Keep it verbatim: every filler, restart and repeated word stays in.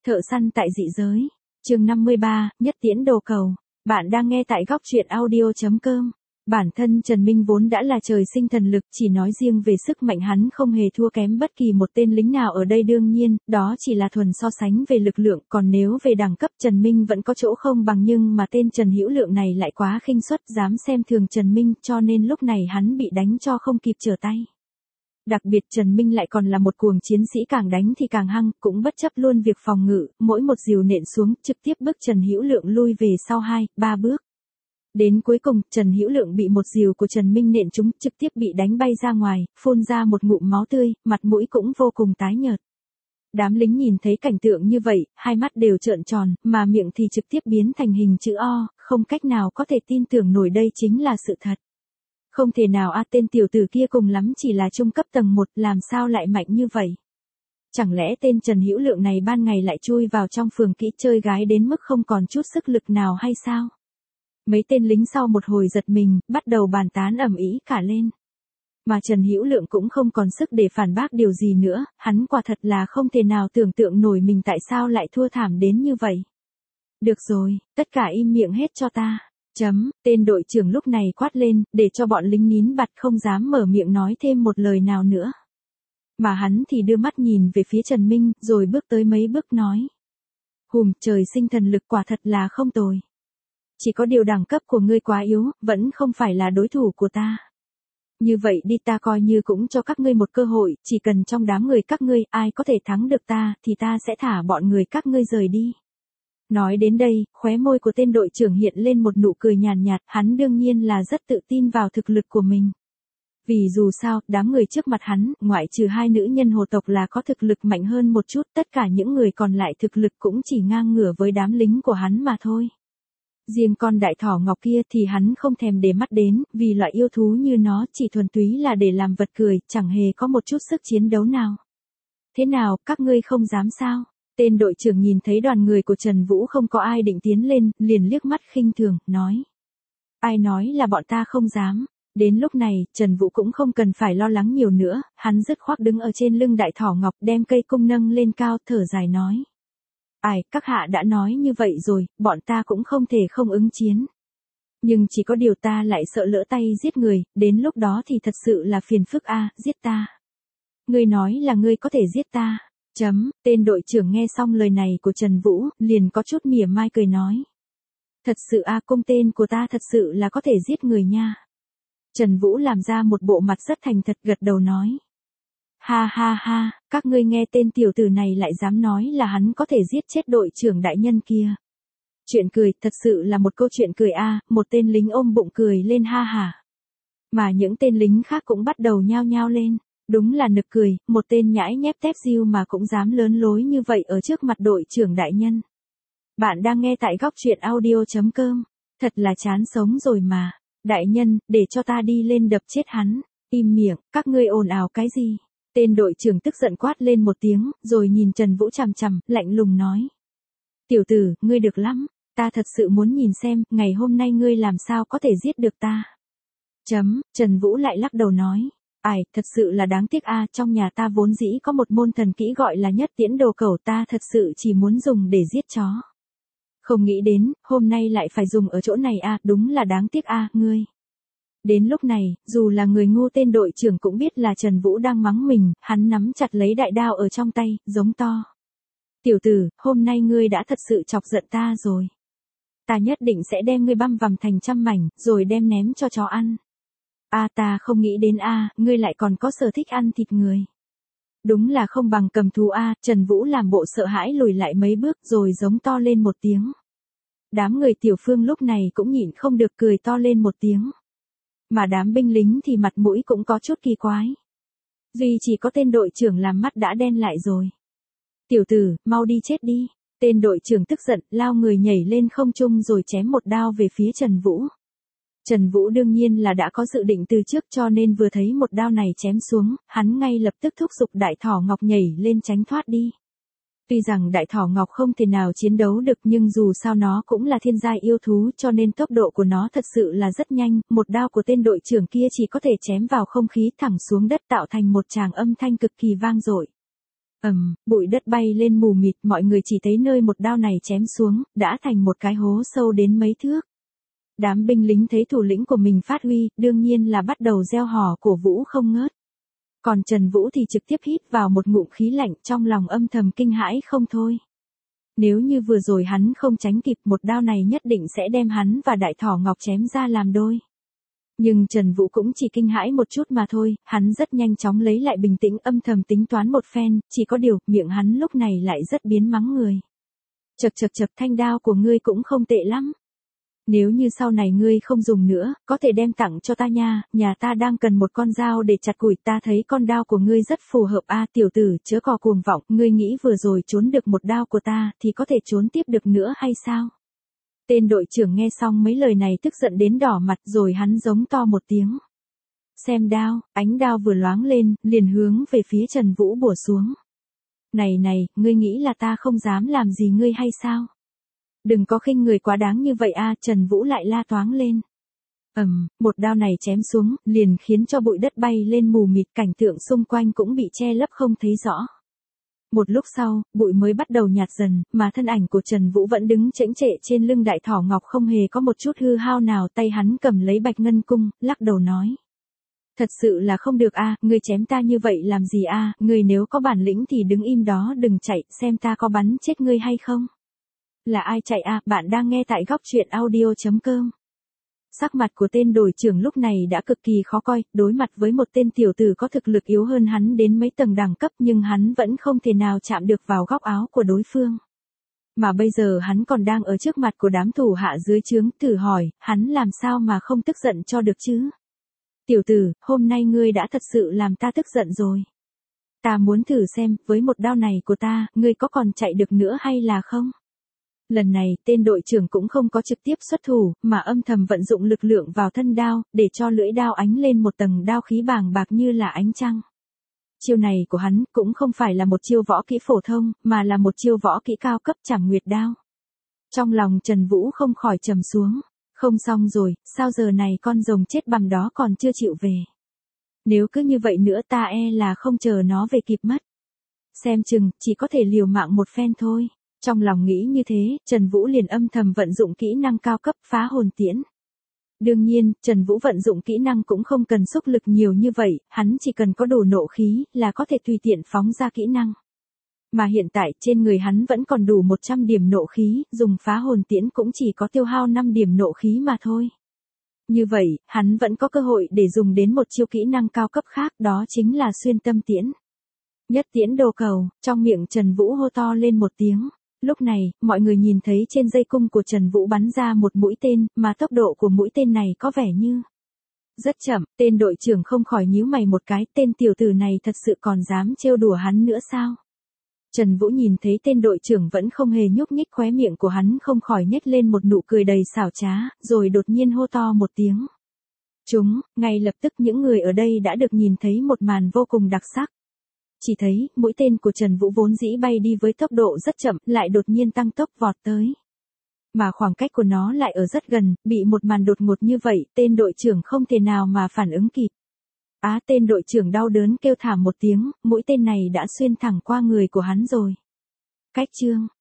Thợ săn tại dị giới. Chương năm mươi ba, Nhất Tiễn Đồ Cầu. Bạn đang nghe tại góc truyện audio chấm com. Bản thân Trần Minh vốn đã là trời sinh thần lực, chỉ nói riêng về sức mạnh hắn không hề thua kém bất kỳ một tên lính nào ở đây, đương nhiên, đó chỉ là thuần so sánh về lực lượng, còn nếu về đẳng cấp Trần Minh vẫn có chỗ không bằng, nhưng mà tên Trần Hữu Lượng này lại quá khinh suất, dám xem thường Trần Minh, cho nên lúc này hắn bị đánh cho không kịp trở tay. Đặc biệt Trần Minh lại còn là một cuồng chiến sĩ, càng đánh thì càng hăng, cũng bất chấp luôn việc phòng ngự, mỗi một dìu nện xuống, trực tiếp bức Trần Hữu Lượng lui về sau hai, ba bước. Đến cuối cùng, Trần Hữu Lượng bị một dìu của Trần Minh nện trúng, trực tiếp bị đánh bay ra ngoài, phun ra một ngụm máu tươi, mặt mũi cũng vô cùng tái nhợt. Đám lính nhìn thấy cảnh tượng như vậy, hai mắt đều trợn tròn, mà miệng thì trực tiếp biến thành hình chữ O, không cách nào có thể tin tưởng nổi đây chính là sự thật. Không thể nào a, tên tiểu tử kia cùng lắm chỉ là trung cấp tầng một, làm sao lại mạnh như vậy? Chẳng lẽ tên Trần Hữu Lượng này ban ngày lại chui vào trong phường kỹ chơi gái đến mức không còn chút sức lực nào hay sao? Mấy tên lính sau một hồi giật mình, bắt đầu bàn tán ầm ĩ cả lên. Mà Trần Hữu Lượng cũng không còn sức để phản bác điều gì nữa, hắn quả thật là không thể nào tưởng tượng nổi mình tại sao lại thua thảm đến như vậy. Được rồi, tất cả im miệng hết cho ta. Chấm, tên đội trưởng lúc này quát lên, để cho bọn lính nín bặt không dám mở miệng nói thêm một lời nào nữa. Mà hắn thì đưa mắt nhìn về phía Trần Minh, rồi bước tới mấy bước nói. Hùm, trời sinh thần lực quả thật là không tồi. Chỉ có điều đẳng cấp của ngươi quá yếu, vẫn không phải là đối thủ của ta. Như vậy đi, ta coi như cũng cho các ngươi một cơ hội, chỉ cần trong đám người các ngươi ai có thể thắng được ta, thì ta sẽ thả bọn người các ngươi rời đi. Nói đến đây, khóe môi của tên đội trưởng hiện lên một nụ cười nhàn nhạt, hắn đương nhiên là rất tự tin vào thực lực của mình. Vì dù sao, đám người trước mặt hắn, ngoại trừ hai nữ nhân hồ tộc là có thực lực mạnh hơn một chút, tất cả những người còn lại thực lực cũng chỉ ngang ngửa với đám lính của hắn mà thôi. Riêng con đại thỏ ngọc kia thì hắn không thèm để mắt đến, vì loại yêu thú như nó chỉ thuần túy là để làm vật cười, chẳng hề có một chút sức chiến đấu nào. Thế nào, các ngươi không dám sao? Tên đội trưởng nhìn thấy đoàn người của Trần Vũ không có ai định tiến lên, liền liếc mắt khinh thường, nói. Ai nói là bọn ta không dám? Đến lúc này, Trần Vũ cũng không cần phải lo lắng nhiều nữa, hắn dứt khoát đứng ở trên lưng đại thỏ ngọc, đem cây cung nâng lên cao, thở dài nói. Ai, các hạ đã nói như vậy rồi, bọn ta cũng không thể không ứng chiến. Nhưng chỉ có điều ta lại sợ lỡ tay giết người, đến lúc đó thì thật sự là phiền phức a, giết ta. Ngươi nói là ngươi có thể giết ta. Chấm, tên đội trưởng nghe xong lời này của Trần Vũ, liền có chút mỉa mai cười nói. Thật sự a, cung tên của ta thật sự là có thể giết người nha. Trần Vũ làm ra một bộ mặt rất thành thật, gật đầu nói. Ha ha ha, các ngươi nghe tên tiểu tử này lại dám nói là hắn có thể giết chết đội trưởng đại nhân kia. Chuyện cười, thật sự là một câu chuyện cười a, một tên lính ôm bụng cười lên ha hả. Mà những tên lính khác cũng bắt đầu nhao nhao lên. Đúng là nực cười, một tên nhãi nhép tép diêu mà cũng dám lớn lối như vậy ở trước mặt đội trưởng đại nhân. Bạn đang nghe tại góc truyện audio chấm com. Thật là chán sống rồi mà. Đại nhân, để cho ta đi lên đập chết hắn. Im miệng, các ngươi ồn ào cái gì? Tên đội trưởng tức giận quát lên một tiếng, rồi nhìn Trần Vũ chằm chằm, lạnh lùng nói. Tiểu tử, ngươi được lắm, ta thật sự muốn nhìn xem, ngày hôm nay ngươi làm sao có thể giết được ta. Chấm, Trần Vũ lại lắc đầu nói. Ai, thật sự là đáng tiếc a, trong nhà ta vốn dĩ có một môn thần kỹ gọi là Nhất Tiễn Đồ Cầu, ta thật sự chỉ muốn dùng để giết chó. Không nghĩ đến, hôm nay lại phải dùng ở chỗ này a, đúng là đáng tiếc a, ngươi. Đến lúc này, dù là người ngu, tên đội trưởng cũng biết là Trần Vũ đang mắng mình, hắn nắm chặt lấy đại đao ở trong tay, giống to. Tiểu tử, hôm nay ngươi đã thật sự chọc giận ta rồi. Ta nhất định sẽ đem ngươi băm vằm thành trăm mảnh, rồi đem ném cho chó ăn. A à, ta không nghĩ đến a, à, ngươi lại còn có sở thích ăn thịt người. Đúng là không bằng cầm thú a, à, Trần Vũ làm bộ sợ hãi lùi lại mấy bước rồi giống to lên một tiếng. Đám người Tiểu Phương lúc này cũng nhịn không được cười to lên một tiếng. Mà đám binh lính thì mặt mũi cũng có chút kỳ quái. Duy chỉ có tên đội trưởng làm mắt đã đen lại rồi. Tiểu tử, mau đi chết đi. Tên đội trưởng tức giận, lao người nhảy lên không trung rồi chém một đao về phía Trần Vũ. Trần Vũ đương nhiên là đã có dự định từ trước, cho nên vừa thấy một đao này chém xuống, hắn ngay lập tức thúc giục đại thỏ ngọc nhảy lên tránh thoát đi. Tuy rằng đại thỏ ngọc không thể nào chiến đấu được, nhưng dù sao nó cũng là thiên giai yêu thú, cho nên tốc độ của nó thật sự là rất nhanh, một đao của tên đội trưởng kia chỉ có thể chém vào không khí thẳng xuống đất, tạo thành một tràng âm thanh cực kỳ vang dội. Ầm, bụi đất bay lên mù mịt, mọi người chỉ thấy nơi một đao này chém xuống, đã thành một cái hố sâu đến mấy thước. Đám binh lính thấy thủ lĩnh của mình phát huy, đương nhiên là bắt đầu reo hò cổ vũ không ngớt. Còn Trần Vũ thì trực tiếp hít vào một ngụm khí lạnh, trong lòng âm thầm kinh hãi không thôi. Nếu như vừa rồi hắn không tránh kịp, một đao này nhất định sẽ đem hắn và Đại Thỏ Ngọc chém ra làm đôi. Nhưng Trần Vũ cũng chỉ kinh hãi một chút mà thôi, hắn rất nhanh chóng lấy lại bình tĩnh, âm thầm tính toán một phen, chỉ có điều, miệng hắn lúc này lại rất biến mắng người. Chậc chậc chậc, thanh đao của ngươi cũng không tệ lắm. Nếu như sau này ngươi không dùng nữa, có thể đem tặng cho ta nha, nhà ta đang cần một con dao để chặt củi, ta thấy con đao của ngươi rất phù hợp a, tiểu tử, chớ có cuồng vọng, ngươi nghĩ vừa rồi trốn được một đao của ta, thì có thể trốn tiếp được nữa hay sao? Tên đội trưởng nghe xong mấy lời này tức giận đến đỏ mặt, rồi hắn giống to một tiếng. Xem đao, ánh đao vừa loáng lên, liền hướng về phía Trần Vũ bổ xuống. Này này, ngươi nghĩ là ta không dám làm gì ngươi hay sao? Đừng có khinh người quá đáng như vậy a, Trần Vũ lại la toáng lên. Ầm, một đao này chém xuống, liền khiến cho bụi đất bay lên mù mịt, cảnh tượng xung quanh cũng bị che lấp không thấy rõ. Một lúc sau, bụi mới bắt đầu nhạt dần, mà thân ảnh của Trần Vũ vẫn đứng chễnh trệ trên lưng Đại Thỏ Ngọc, không hề có một chút hư hao nào, tay hắn cầm lấy Bạch Ngân Cung, lắc đầu nói. Thật sự là không được a, ngươi chém ta như vậy làm gì a, ngươi nếu có bản lĩnh thì đứng im đó đừng chạy, xem ta có bắn chết ngươi hay không. Là ai chạy a, bạn đang nghe tại góc truyện audio chấm com. Sắc mặt của tên đội trưởng lúc này đã cực kỳ khó coi, đối mặt với một tên tiểu tử có thực lực yếu hơn hắn đến mấy tầng đẳng cấp, nhưng hắn vẫn không thể nào chạm được vào góc áo của đối phương. Mà bây giờ hắn còn đang ở trước mặt của đám thủ hạ dưới trướng, thử hỏi, hắn làm sao mà không tức giận cho được chứ? Tiểu tử, hôm nay ngươi đã thật sự làm ta tức giận rồi. Ta muốn thử xem, với một đao này của ta, ngươi có còn chạy được nữa hay là không? Lần này, tên đội trưởng cũng không có trực tiếp xuất thủ, mà âm thầm vận dụng lực lượng vào thân đao, để cho lưỡi đao ánh lên một tầng đao khí bàng bạc như là ánh trăng. Chiêu này của hắn cũng không phải là một chiêu võ kỹ phổ thông, mà là một chiêu võ kỹ cao cấp Trảm Nguyệt đao. Trong lòng Trần Vũ không khỏi trầm xuống. Không xong rồi, sao giờ này con rồng chết bằm đó còn chưa chịu về. Nếu cứ như vậy nữa ta e là không chờ nó về kịp mất. Xem chừng, chỉ có thể liều mạng một phen thôi. Trong lòng nghĩ như thế, Trần Vũ liền âm thầm vận dụng kỹ năng cao cấp Phá Hồn Tiễn. Đương nhiên, Trần Vũ vận dụng kỹ năng cũng không cần xúc lực nhiều như vậy, hắn chỉ cần có đủ nộ khí là có thể tùy tiện phóng ra kỹ năng. Mà hiện tại trên người hắn vẫn còn đủ một trăm điểm nộ khí, dùng Phá Hồn Tiễn cũng chỉ có tiêu hao năm điểm nộ khí mà thôi. Như vậy, hắn vẫn có cơ hội để dùng đến một chiêu kỹ năng cao cấp khác, đó chính là Xuyên Tâm Tiễn. Nhất tiễn đồ cầu, trong miệng Trần Vũ hô to lên một tiếng. Lúc này, mọi người nhìn thấy trên dây cung của Trần Vũ bắn ra một mũi tên, mà tốc độ của mũi tên này có vẻ như rất chậm, tên đội trưởng không khỏi nhíu mày một cái, tên tiểu tử này thật sự còn dám trêu đùa hắn nữa sao? Trần Vũ nhìn thấy tên đội trưởng vẫn không hề nhúc nhích, khóe miệng của hắn không khỏi nhếch lên một nụ cười đầy xảo trá, rồi đột nhiên hô to một tiếng. Chúng, ngay lập tức những người ở đây đã được nhìn thấy một màn vô cùng đặc sắc. Chỉ thấy, mũi tên của Trần Vũ vốn dĩ bay đi với tốc độ rất chậm, lại đột nhiên tăng tốc vọt tới. Mà khoảng cách của nó lại ở rất gần, bị một màn đột ngột như vậy, tên đội trưởng không thể nào mà phản ứng kịp. Á, tên đội trưởng đau đớn kêu thảm một tiếng, mũi tên này đã xuyên thẳng qua người của hắn rồi. Cách chương,